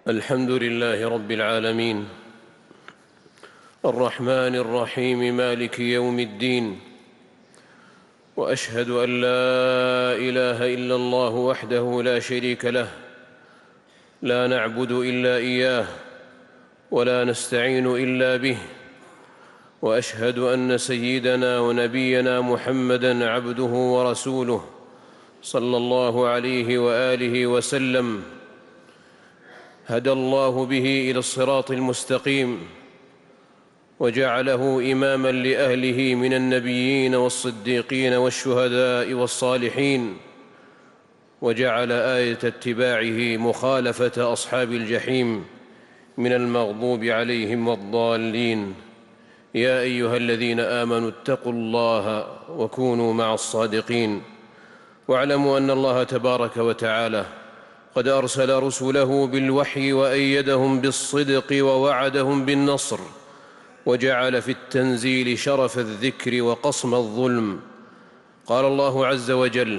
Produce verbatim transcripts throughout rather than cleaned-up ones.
الحمد لله رب العالمين، الرحمن الرحيم، مالك يوم الدين. وأشهد أن لا إله إلا الله وحده لا شريك له، لا نعبد إلا إياه ولا نستعين إلا به. وأشهد أن سيدنا ونبينا محمدًا عبده ورسوله صلى الله عليه وآله وسلم، هدى الله به إلى الصراط المستقيم، وجعله إماماً لأهله من النبيين والصديقين والشهداء والصالحين، وجعل آية اتباعه مخالفة أصحاب الجحيم من المغضوب عليهم والضالين. يا أيها الذين آمنوا اتقوا الله وكونوا مع الصادقين، واعلموا أن الله تبارك وتعالى قد أرسل رسله بالوحي وأيدهم بالصدق ووعدهم بالنصر، وجعل في التنزيل شرف الذكر وقصم الظلم. قال الله عز وجل: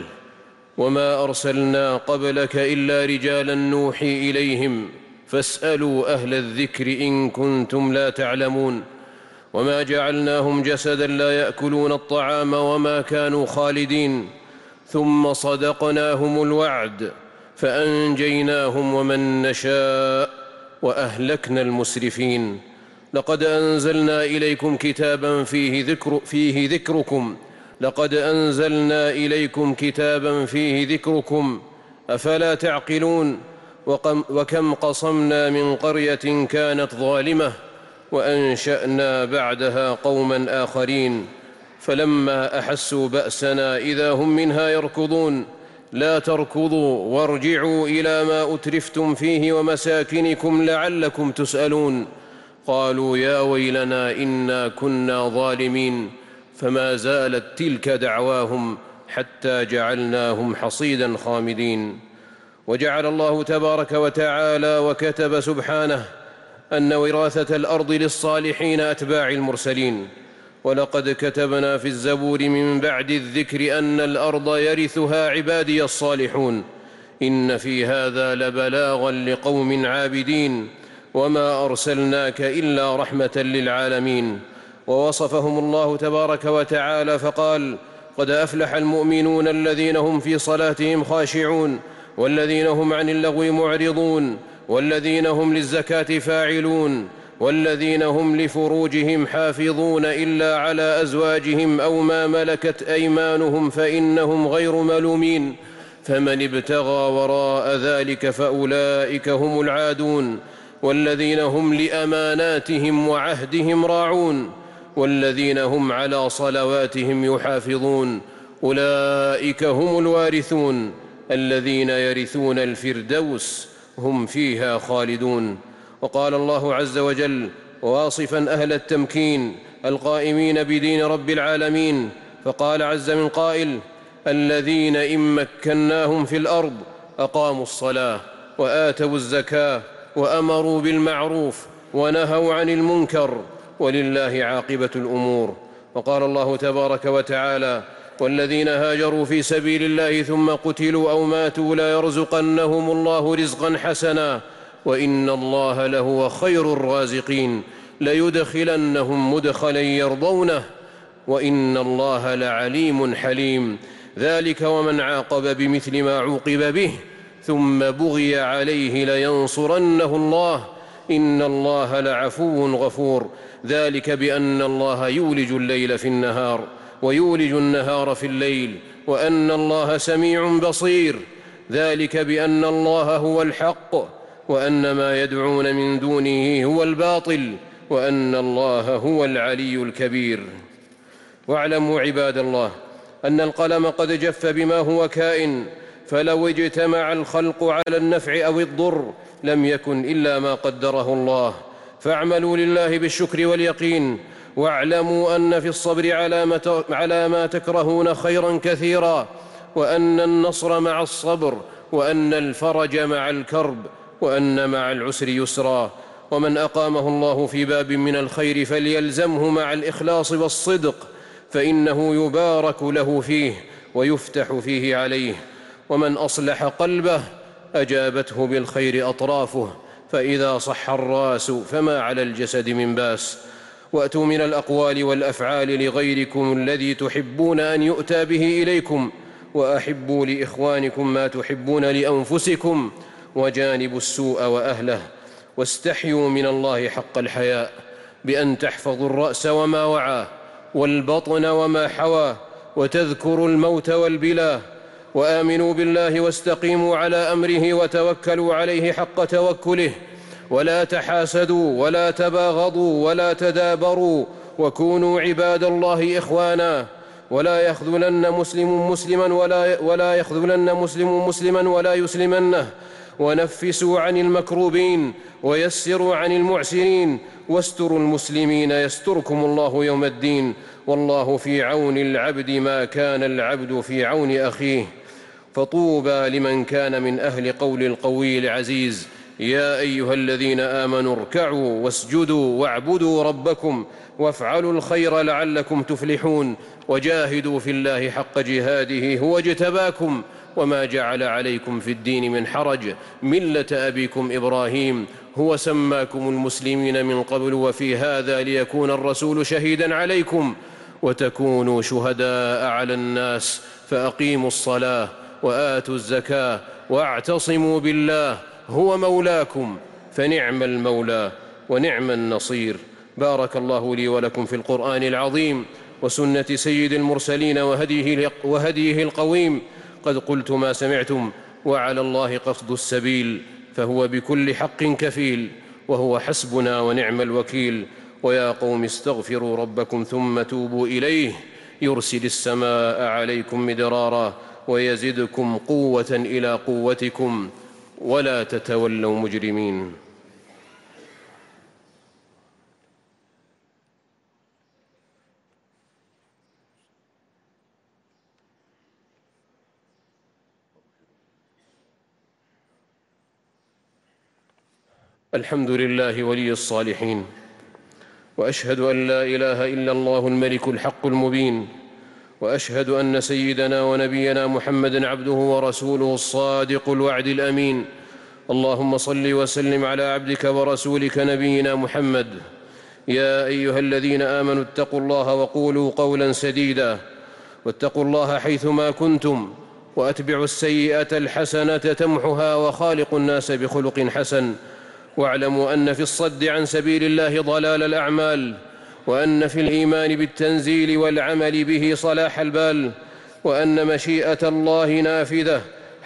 وما أرسلنا قبلك إلا رجالا نوحي إليهم فاسألوا أهل الذكر إن كنتم لا تعلمون. وما جعلناهم جسدا لا يأكلون الطعام وما كانوا خالدين، ثم صدقناهم الوعد فأنجيناهم ومن نشاء وأهلكنا المسرفين. لقد أنزلنا إليكم كتابا فيه, ذكر فيه ذكركم لقد أنزلنا إليكم كتابا فيه ذكركم أفلا تعقلون. وكم قصمنا من قرية كانت ظالمة وأنشأنا بعدها قوما آخرين، فلما أحسوا بأسنا إذا هم منها يركضون. لا تركضوا وارجعوا إلى ما أترفتم فيه ومساكنكم لعلكم تسألون. قالوا يا ويلنا إنا كنا ظالمين، فما زالت تلك دعواهم حتى جعلناهم حصيدا خامدين. وجعل الله تبارك وتعالى وكتب سبحانه أن وراثة الأرض للصالحين أتباع المرسلين. ولقد كتبنا في الزبور من بعد الذكر أن الأرض يرثها عبادي الصالحون، إن في هذا لبلاغا لقوم عابدين. وما أرسلناك إلا رحمة للعالمين. ووصفهم الله تبارك وتعالى فقال: قد أفلح المؤمنون الذين هم في صلاتهم خاشعون والذين هم عن اللغو معرضون والذين هم للزكاة فاعلون والذين هم لفروجهم حافظون إلا على أزواجهم أو ما ملكت أيمانهم فإنهم غير ملومين. فمن ابتغى وراء ذلك فأولئك هم العادون. والذين هم لأماناتهم وعهدهم راعون والذين هم على صلواتهم يحافظون أولئك هم الوارثون الذين يرثون الفردوس هم فيها خالدون. وقال الله عز وجل واصفا أهل التمكين القائمين بدين رب العالمين، فقال عز من قائل: الذين إن مكناهم في الأرض أقاموا الصلاة وآتوا الزكاة وأمروا بالمعروف ونهوا عن المنكر ولله عاقبة الأمور. وقال الله تبارك وتعالى: والذين هاجروا في سبيل الله ثم قتلوا أو ماتوا ليرزقنهم الله رزقا حسنا وإن الله لهو خير الرازقين ليدخلنهم مدخلا يرضونه وإن الله لعليم حليم. ذلك ومن عاقب بمثل ما عوقب به ثم بغي عليه لينصرنه الله إن الله لعفو غفور. ذلك بأن الله يولج الليل في النهار ويولج النهار في الليل وأن الله سميع بصير. ذلك بأن الله هو الحق وأن ما يدعون من دونه هو الباطل وأن الله هو العلي الكبير. واعلموا عباد الله أن القلم قد جف بما هو كائن، فلو اجتمع الخلق على النفع أو الضر لم يكن إلا ما قدره الله. فاعملوا لله بالشكر واليقين، واعلموا أن في الصبر على ما تكرهون خيرا كثيرا، وأن النصر مع الصبر، وأن الفرج مع الكرب، وأن مع العسر يسرا. ومن أقامه الله في باب من الخير فليلزمه مع الإخلاص والصدق، فإنه يبارك له فيه ويفتح فيه عليه. ومن أصلح قلبه أجابته بالخير أطرافه، فإذا صح الرأس فما على الجسد من باس. وأتوا من الأقوال والأفعال لغيركم الذي تحبون أن يؤتى به إليكم، وأحبوا لإخوانكم ما تحبون لأنفسكم، وجانبوا السوء وأهله. واستحيوا من الله حق الحياء بأن تحفظوا الرأس وما وعاه، والبطن وما حواه، وتذكروا الموت والبلى. وآمنوا بالله واستقيموا على أمره وتوكلوا عليه حق توكله. ولا تحاسدوا ولا تباغضوا ولا تدابروا، وكونوا عباد الله إخوانا. ولا يخذلن مسلم مسلما ولا, ولا يخذلن مسلم مسلما ولا يسلمنه. ونفسوا عن المكروبين ويسروا عن المعسرين. واستروا المسلمين يستركم الله يوم الدين. والله في عون العبد ما كان العبد في عون أخيه. فطوبى لمن كان من أهل قول القوي العزيز: يا أيها الذين آمنوا اركعوا واسجدوا واعبدوا ربكم وافعلوا الخير لعلكم تفلحون. وجاهدوا في الله حق جهاده هو اجتباكم وما جعل عليكم في الدين من حرج، ملة أبيكم إبراهيم، هو سماكم المسلمين من قبل وفي هذا ليكون الرسول شهيدا عليكم وتكونوا شهداء على الناس. فأقيموا الصلاة وآتوا الزكاة واعتصموا بالله هو مولاكم، فنعم المولى ونعم النصير. بارك الله لي ولكم في القرآن العظيم وسنة سيد المرسلين وهديه, وهديه القويم. قد قلت ما سمعتم، وعلى الله قصد السبيل، فهو بكل حق كفيل، وهو حسبنا ونعم الوكيل. ويا قوم استغفروا ربكم ثم توبوا إليه يرسل السماء عليكم مدرارا ويزدكم قوة إلى قوتكم ولا تتولوا مجرمين. الحمد لله ولي الصالحين، وأشهد أن لا إله إلا الله الملك الحق المبين، وأشهد أن سيدنا ونبينا محمدًا عبده ورسوله الصادق الوعد الأمين. اللهم صل وسلم على عبدك ورسولك نبينا محمد. يا أيها الذين آمنوا اتقوا الله وقولوا قولا سديدا، واتقوا الله حيثما كنتم، وأتبعوا السيئة الحسنة تمحها، وخالقوا الناس بخلق حسن. واعلموا أن في الصد عن سبيل الله ضلال الأعمال، وأن في الإيمان بالتنزيل والعمل به صلاح البال، وأن مشيئة الله نافذة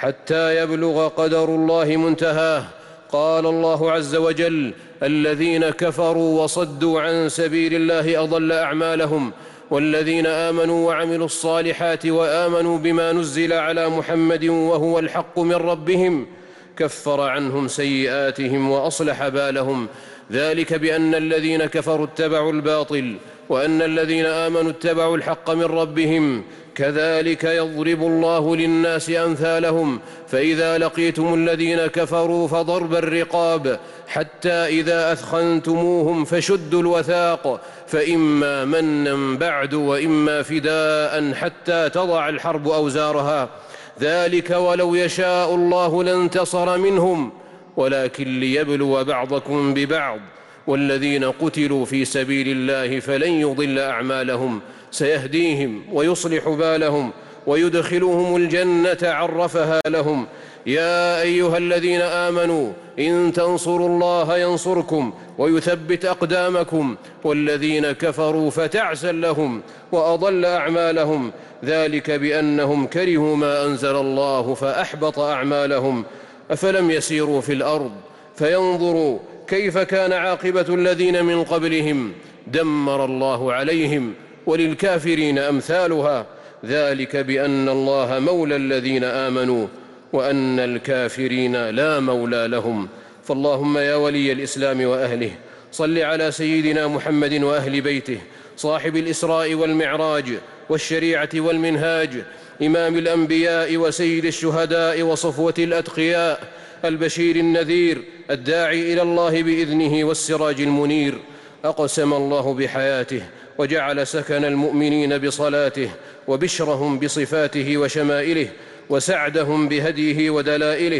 حتى يبلغ قدر الله منتهاه. قال الله عز وجل: الذين كفروا وصدوا عن سبيل الله أضل أعمالهم، والذين آمنوا وعملوا الصالحات وآمنوا بما نزل على محمد وهو الحق من ربهم كفر عنهم سيئاتهم وأصلح بالهم. ذلك بأن الذين كفروا اتبعوا الباطل، وأن الذين آمنوا اتبعوا الحق من ربهم. كذلك يضرب الله للناس أمثالهم. فإذا لقيتم الذين كفروا فضرب الرقاب حتى إذا أثخنتموهم فشدوا الوثاق، فإما منا بعد وإما فداء حتى تضع الحرب أوزارها. ذلك ولو يشاء الله لانتصر منهم، ولكن ليبلو بعضكم ببعض. والذين قتلوا في سبيل الله فلن يضل أعمالهم، سيهديهم ويصلح بالهم ويدخلهم الجنة عرفها لهم. يا أيها الذين آمنوا إن تنصروا الله ينصركم ويثبت أقدامكم، والذين كفروا فتعسا لهم وأضل أعمالهم. ذلك بأنهم كرهوا ما أنزل الله فأحبط أعمالهم. أفلم يسيروا في الأرض فينظروا كيف كان عاقبة الذين من قبلهم؟ دمر الله عليهم، وللكافرين أمثالها. ذلك بأن الله مولى الذين آمنوا وأن الكافرين لا مولى لهم. فاللهم يا ولي الإسلام وأهله صل على سيدنا محمد وأهل بيته صاحب الإسراء والمعراج والشريعة والمنهاج، إمام الأنبياء وسيد الشهداء وصفوة الأتقياء، البشير النذير الداعي إلى الله بإذنه والسراج المنير. أقسم الله بحياته وجعل سكن المؤمنين بصلاته، وبشرهم بصفاته وشمائله، وسعدهم بهديه ودلائله.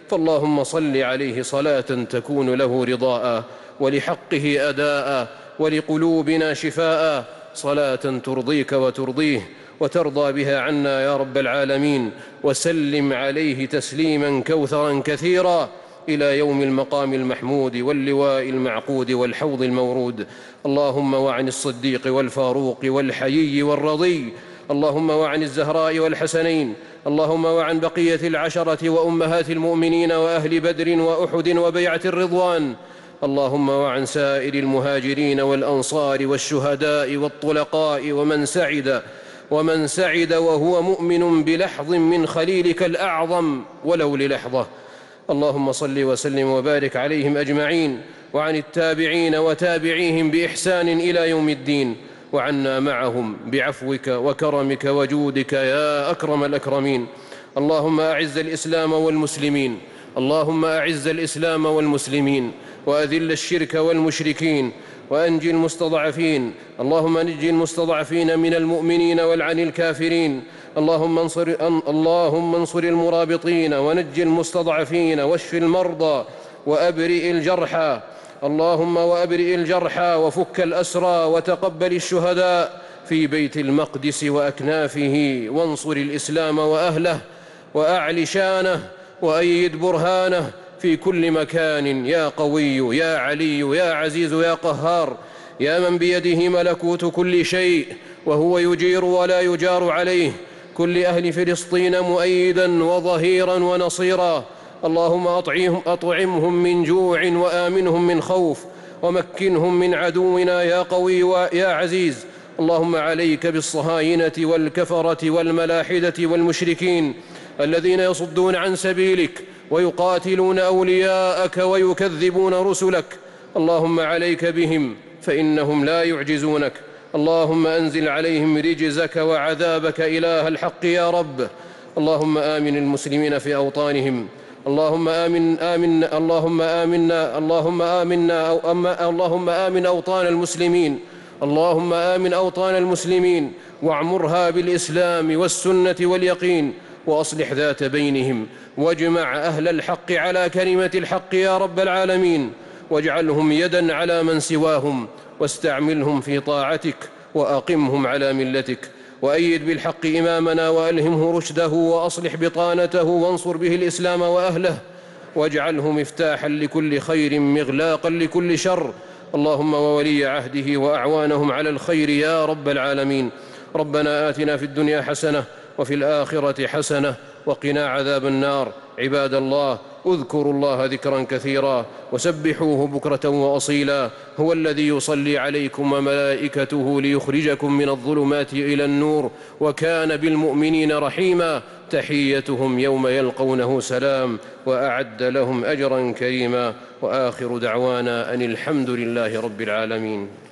فاللهم صل عليه صلاة تكون له رضاء، ولحقه أداء، ولقلوبنا شفاء، صلاة ترضيك وترضيه وترضى بها عنا يا رب العالمين. وسلم عليه تسليما كوثرا كثيرا إلى يوم المقام المحمود واللواء المعقود والحوض المورود. اللهم وعن الصديق والفاروق والحيي والرضي، اللهم وعن الزهراء والحسنين، اللهم وعن بقية العشرة وأمهات المؤمنين وأهل بدر وأحد وبيعة الرضوان، اللهم وعن سائر المهاجرين والأنصار والشهداء والطلقاء ومن سعد ومن سعد وهو مؤمن بلحظ من خليلك الأعظم ولو للحظة. اللهم صل وسلم وبارك عليهم أجمعين، وعن التابعين وتابعيهم بإحسان إلى يوم الدين، وعنا معهم بعفوك وكرمك وجودك يا أكرم الأكرمين. اللهم أعز الإسلام والمسلمين، اللهم أعز الإسلام والمسلمين، وأذل الشرك والمشركين، وأنجي المستضعفين، اللهم نج المستضعفين من المؤمنين والعن الكافرين، اللهم انصر, اللهم انصر المرابطين، ونج المستضعفين، واشف المرضى، وأبرئ الجرحى، اللهم وأبرئ الجرحى، وفك الأسرى، وتقبل الشهداء في بيت المقدس وأكنافه، وانصر الإسلام وأهله، وأعل شانه، وأيد برهانه في كل مكان يا قوي يا علي يا عزيز يا قهار، يا من بيده ملكوت كل شيء وهو يجير ولا يجار عليه، كل أهل فلسطين مؤيدا وظهيرا ونصيرا. اللهم أطعمهم, أطعمهم من جوع وآمنهم من خوف، ومكنهم من عدونا يا قوي ويا عزيز. اللهم عليك بالصهاينة والكفرة والملاحدة والمشركين الذين يصدون عن سبيلك ويقاتلون أولياءك ويكذبون رسلك، اللهم عليك بهم فإنهم لا يعجزونك. اللهم أنزل عليهم رجزك وعذابك إله الحق يا رب. اللهم آمن المسلمين في أوطانهم، اللهم آمن آمن اللهم آمنا اللهم آمنا أو أما اللهم آمن أوطان المسلمين، اللهم آمن أوطان المسلمين واعمرها بالإسلام والسنة واليقين، وأصلح ذات بينهم، واجمع أهل الحق على كلمة الحق يا رب العالمين، واجعلهم يدا على من سواهم، واستعملهم في طاعتك، وأقمهم على ملتك، وأيد بالحق إمامنا وألهمه رشده، وأصلح بطانته، وانصر به الإسلام وأهله، واجعله مفتاحا لكل خير مغلاقا لكل شر. اللهم وولي عهده وأعوانهم على الخير يا رب العالمين. ربنا آتنا في الدنيا حسنة وفي الآخرة حسنة وقنا عذاب النار. عباد الله، اذكروا الله ذكرا كثيرا، وسبحوه بكرة وأصيلا، هو الذي يصلي عليكم وملائكته ليخرجكم من الظلمات إلى النور، وكان بالمؤمنين رحيما. تحيتهم يوم يلقونه سلام، وأعد لهم أجرا كريما، وآخر دعوانا أن الحمد لله رب العالمين.